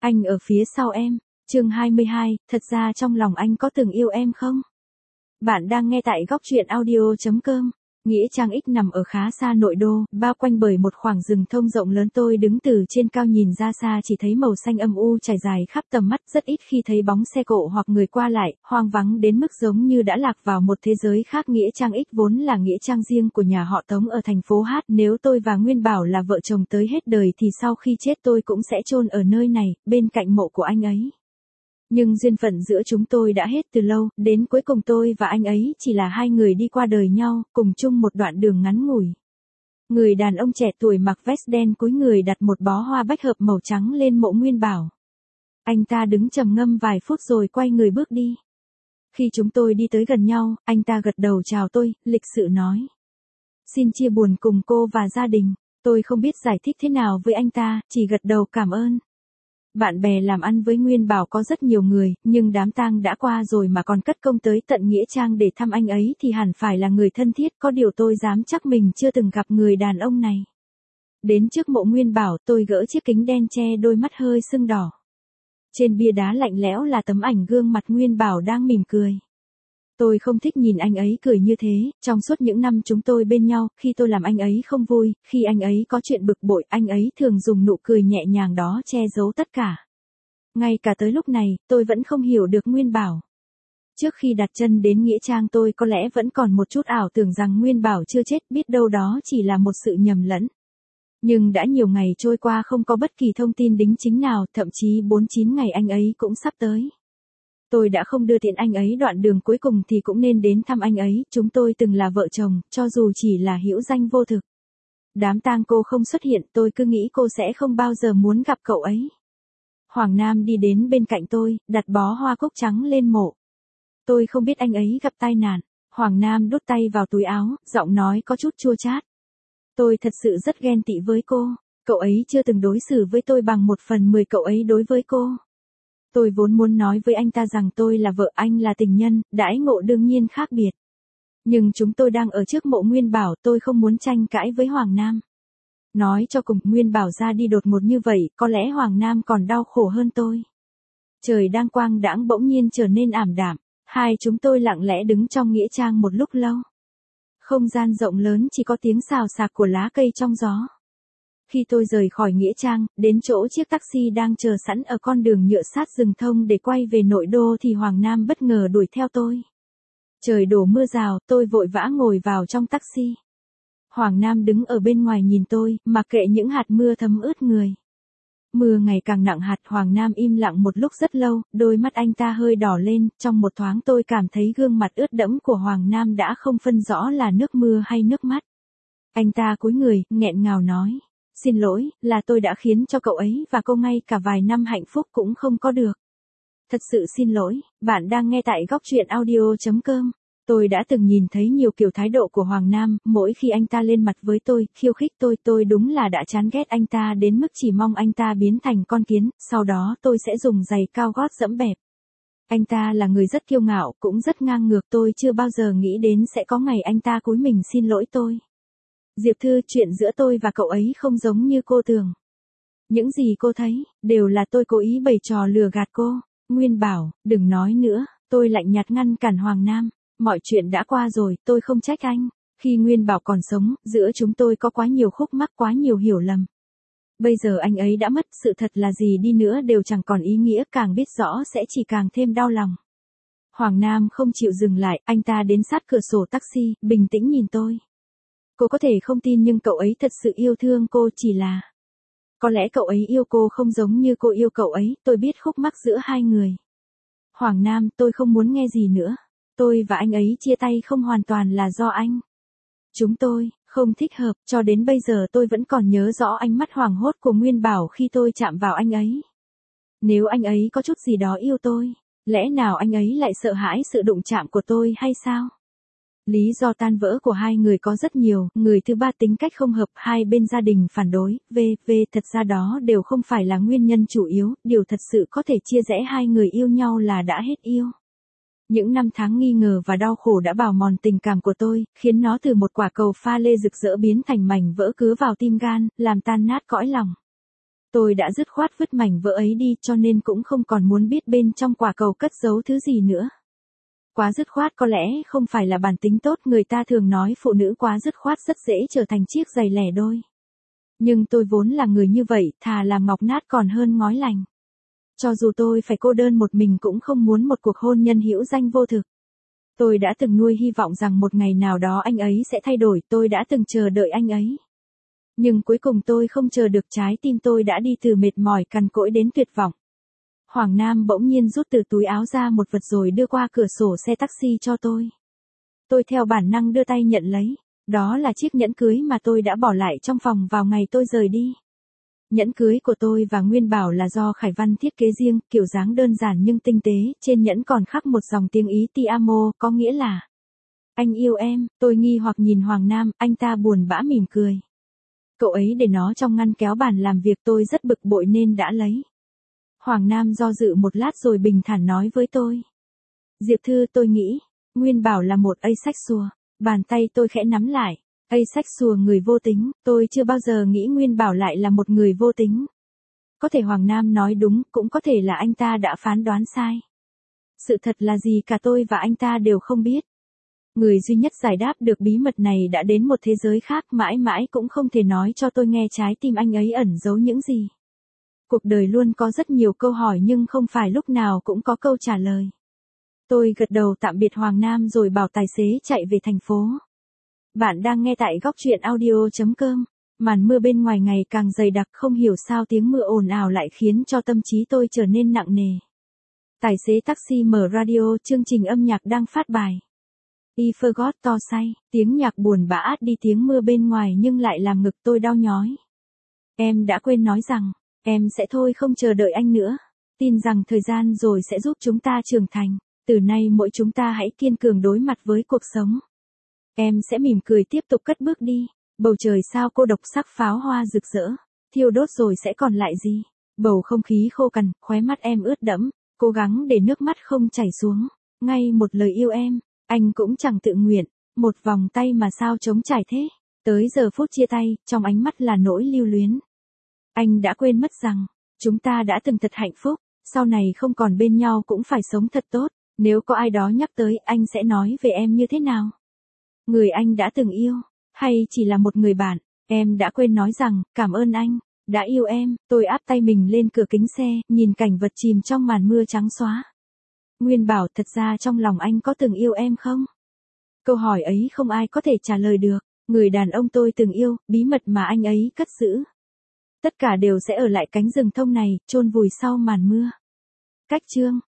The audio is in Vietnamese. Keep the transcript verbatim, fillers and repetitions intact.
Anh ở phía sau em. Chương hai mươi hai, thật ra trong lòng anh có từng yêu em không? Bạn đang nghe tại góc truyện audio chấm com. Nghĩa Trang X nằm ở khá xa nội đô, bao quanh bởi một khoảng rừng thông rộng lớn. Tôi đứng từ trên cao nhìn ra xa chỉ thấy màu xanh âm u trải dài khắp tầm mắt, rất ít khi thấy bóng xe cộ hoặc người qua lại, hoang vắng đến mức giống như đã lạc vào một thế giới khác. Nghĩa Trang X vốn là nghĩa trang riêng của nhà họ Tống ở thành phố H. Nếu tôi và Nguyên Bảo là vợ chồng tới hết đời thì sau khi chết tôi cũng sẽ chôn ở nơi này, bên cạnh mộ của anh ấy. Nhưng duyên phận giữa chúng tôi đã hết từ lâu, đến cuối cùng tôi và anh ấy chỉ là hai người đi qua đời nhau, cùng chung một đoạn đường ngắn ngủi. Người đàn ông trẻ tuổi mặc vest đen cúi người đặt một bó hoa bách hợp màu trắng lên mộ Nguyên Bảo. Anh ta đứng trầm ngâm vài phút rồi quay người bước đi. Khi chúng tôi đi tới gần nhau, anh ta gật đầu chào tôi, lịch sự nói: "Xin chia buồn cùng cô và gia đình." Tôi không biết giải thích thế nào với anh ta, chỉ gật đầu cảm ơn. Bạn bè làm ăn với Nguyên Bảo có rất nhiều người, nhưng đám tang đã qua rồi mà còn cất công tới tận nghĩa trang để thăm anh ấy thì hẳn phải là người thân thiết, có điều tôi dám chắc mình chưa từng gặp người đàn ông này. Đến trước mộ Nguyên Bảo, tôi gỡ chiếc kính đen che đôi mắt hơi sưng đỏ. Trên bia đá lạnh lẽo là tấm ảnh gương mặt Nguyên Bảo đang mỉm cười. Tôi không thích nhìn anh ấy cười như thế, trong suốt những năm chúng tôi bên nhau, khi tôi làm anh ấy không vui, khi anh ấy có chuyện bực bội, anh ấy thường dùng nụ cười nhẹ nhàng đó che giấu tất cả. Ngay cả tới lúc này, tôi vẫn không hiểu được Nguyên Bảo. Trước khi đặt chân đến nghĩa trang tôi có lẽ vẫn còn một chút ảo tưởng rằng Nguyên Bảo chưa chết, biết đâu đó chỉ là một sự nhầm lẫn. Nhưng đã nhiều ngày trôi qua không có bất kỳ thông tin đính chính nào, thậm chí bốn mươi chín ngày anh ấy cũng sắp tới. Tôi đã không đưa tiện anh ấy đoạn đường cuối cùng thì cũng nên đến thăm anh ấy, chúng tôi từng là vợ chồng, cho dù chỉ là hữu danh vô thực. Đám tang cô không xuất hiện, tôi cứ nghĩ cô sẽ không bao giờ muốn gặp cậu ấy. Hoàng Nam đi đến bên cạnh tôi, đặt bó hoa cúc trắng lên mộ. Tôi không biết anh ấy gặp tai nạn. Hoàng Nam đút tay vào túi áo, giọng nói có chút chua chát. Tôi thật sự rất ghen tị với cô, cậu ấy chưa từng đối xử với tôi bằng một phần mười cậu ấy đối với cô. Tôi vốn muốn nói với anh ta rằng tôi là vợ, anh là tình nhân, đãi ngộ đương nhiên khác biệt. Nhưng chúng tôi đang ở trước mộ Nguyên Bảo, tôi không muốn tranh cãi với Hoàng Nam. Nói cho cùng, Nguyên Bảo ra đi đột ngột như vậy, có lẽ Hoàng Nam còn đau khổ hơn tôi. Trời đang quang đãng bỗng nhiên trở nên ảm đạm, hai chúng tôi lặng lẽ đứng trong nghĩa trang một lúc lâu. Không gian rộng lớn chỉ có tiếng xào xạc của lá cây trong gió. Khi tôi rời khỏi nghĩa trang, đến chỗ chiếc taxi đang chờ sẵn ở con đường nhựa sát rừng thông để quay về nội đô thì Hoàng Nam bất ngờ đuổi theo tôi. Trời đổ mưa rào, tôi vội vã ngồi vào trong taxi. Hoàng Nam đứng ở bên ngoài nhìn tôi, mặc kệ những hạt mưa thấm ướt người. Mưa ngày càng nặng hạt, Hoàng Nam im lặng một lúc rất lâu, đôi mắt anh ta hơi đỏ lên, trong một thoáng tôi cảm thấy gương mặt ướt đẫm của Hoàng Nam đã không phân rõ là nước mưa hay nước mắt. Anh ta cúi người, nghẹn ngào nói: "Xin lỗi, là tôi đã khiến cho cậu ấy và cô ngay cả vài năm hạnh phúc cũng không có được. Thật sự xin lỗi." Bạn đang nghe tại góc truyện audio chấm com. Tôi đã từng nhìn thấy nhiều kiểu thái độ của Hoàng Nam, mỗi khi anh ta lên mặt với tôi, khiêu khích tôi, tôi đúng là đã chán ghét anh ta đến mức chỉ mong anh ta biến thành con kiến, sau đó tôi sẽ dùng giày cao gót dẫm bẹp. Anh ta là người rất kiêu ngạo, cũng rất ngang ngược, tôi chưa bao giờ nghĩ đến sẽ có ngày anh ta cúi mình xin lỗi tôi. "Diệp Thư, chuyện giữa tôi và cậu ấy không giống như cô tưởng. Những gì cô thấy, đều là tôi cố ý bày trò lừa gạt cô." Nguyên Bảo, đừng nói nữa, tôi lạnh nhạt ngăn cản Hoàng Nam. Mọi chuyện đã qua rồi, tôi không trách anh. Khi Nguyên Bảo còn sống, giữa chúng tôi có quá nhiều khúc mắc, quá nhiều hiểu lầm. Bây giờ anh ấy đã mất, sự thật là gì đi nữa đều chẳng còn ý nghĩa, càng biết rõ sẽ chỉ càng thêm đau lòng. Hoàng Nam không chịu dừng lại, anh ta đến sát cửa sổ taxi, bình tĩnh nhìn tôi. "Cô có thể không tin nhưng cậu ấy thật sự yêu thương cô, chỉ là... có lẽ cậu ấy yêu cô không giống như cô yêu cậu ấy, tôi biết khúc mắc giữa hai người." Hoàng Nam, tôi không muốn nghe gì nữa. Tôi và anh ấy chia tay không hoàn toàn là do anh. Chúng tôi không thích hợp, cho đến bây giờ tôi vẫn còn nhớ rõ ánh mắt hoảng hốt của Nguyên Bảo khi tôi chạm vào anh ấy. Nếu anh ấy có chút gì đó yêu tôi, lẽ nào anh ấy lại sợ hãi sự đụng chạm của tôi hay sao? Lý do tan vỡ của hai người có rất nhiều, người thứ ba tính cách không hợp, hai bên gia đình phản đối, vân vân thật ra đó đều không phải là nguyên nhân chủ yếu, điều thật sự có thể chia rẽ hai người yêu nhau là đã hết yêu. Những năm tháng nghi ngờ và đau khổ đã bào mòn tình cảm của tôi, khiến nó từ một quả cầu pha lê rực rỡ biến thành mảnh vỡ cứa vào tim gan, làm tan nát cõi lòng. Tôi đã dứt khoát vứt mảnh vỡ ấy đi cho nên cũng không còn muốn biết bên trong quả cầu cất giấu thứ gì nữa. Quá dứt khoát có lẽ không phải là bản tính tốt, người ta thường nói phụ nữ quá dứt khoát rất dễ trở thành chiếc giày lẻ đôi. Nhưng tôi vốn là người như vậy, thà làm ngọc nát còn hơn ngói lành. Cho dù tôi phải cô đơn một mình cũng không muốn một cuộc hôn nhân hữu danh vô thực. Tôi đã từng nuôi hy vọng rằng một ngày nào đó anh ấy sẽ thay đổi, tôi đã từng chờ đợi anh ấy. Nhưng cuối cùng tôi không chờ được, trái tim tôi đã đi từ mệt mỏi cằn cỗi đến tuyệt vọng. Hoàng Nam bỗng nhiên rút từ túi áo ra một vật rồi đưa qua cửa sổ xe taxi cho tôi. Tôi theo bản năng đưa tay nhận lấy. Đó là chiếc nhẫn cưới mà tôi đã bỏ lại trong phòng vào ngày tôi rời đi. Nhẫn cưới của tôi và Nguyên Bảo là do Khải Văn thiết kế riêng, kiểu dáng đơn giản nhưng tinh tế, trên nhẫn còn khắc một dòng tiếng Ý Ti amo, có nghĩa là anh yêu em. Tôi nghi hoặc nhìn Hoàng Nam, anh ta buồn bã mỉm cười. Cậu ấy để nó trong ngăn kéo bàn làm việc, tôi rất bực bội nên đã lấy. Hoàng Nam do dự một lát rồi bình thản nói với tôi. Diệp Thư, tôi nghĩ, Nguyên Bảo là một asexual. Bàn tay tôi khẽ nắm lại. Asexual, người vô tính, tôi chưa bao giờ nghĩ Nguyên Bảo lại là một người vô tính. Có thể Hoàng Nam nói đúng, cũng có thể là anh ta đã phán đoán sai. Sự thật là gì cả tôi và anh ta đều không biết. Người duy nhất giải đáp được bí mật này đã đến một thế giới khác, mãi mãi cũng không thể nói cho tôi nghe trái tim anh ấy ẩn giấu những gì. Cuộc đời luôn có rất nhiều câu hỏi nhưng không phải lúc nào cũng có câu trả lời. Tôi gật đầu tạm biệt Hoàng Nam rồi bảo tài xế chạy về thành phố. Bạn đang nghe tại góc truyện audio chấm com. Màn mưa bên ngoài ngày càng dày đặc, không hiểu sao tiếng mưa ồn ào lại khiến cho tâm trí tôi trở nên nặng nề. Tài xế taxi mở radio, chương trình âm nhạc đang phát bài. I forgot to say, tiếng nhạc buồn bã át đi tiếng mưa bên ngoài nhưng lại làm ngực tôi đau nhói. Em đã quên nói rằng, em sẽ thôi không chờ đợi anh nữa. Tin rằng thời gian rồi sẽ giúp chúng ta trưởng thành. Từ nay mỗi chúng ta hãy kiên cường đối mặt với cuộc sống. Em sẽ mỉm cười tiếp tục cất bước đi. Bầu trời sao cô độc, sắc pháo hoa rực rỡ. Thiêu đốt rồi sẽ còn lại gì? Bầu không khí khô cằn, khóe mắt em ướt đẫm. Cố gắng để nước mắt không chảy xuống. Ngay một lời yêu em, anh cũng chẳng tự nguyện. Một vòng tay mà sao trống trải thế. Tới giờ phút chia tay, trong ánh mắt là nỗi lưu luyến. Anh đã quên mất rằng, chúng ta đã từng thật hạnh phúc. Sau này không còn bên nhau cũng phải sống thật tốt. Nếu có ai đó nhắc tới, anh sẽ nói về em như thế nào? Người anh đã từng yêu, hay chỉ là một người bạn? Em đã quên nói rằng, cảm ơn anh, đã yêu em. Tôi áp tay mình lên cửa kính xe, nhìn cảnh vật chìm trong màn mưa trắng xóa. Nguyên Bảo, thật ra trong lòng anh có từng yêu em không? Câu hỏi ấy không ai có thể trả lời được. Người đàn ông tôi từng yêu, bí mật mà anh ấy cất giữ. Tất cả đều sẽ ở lại cánh rừng thông này, chôn vùi sau màn mưa. Cách chương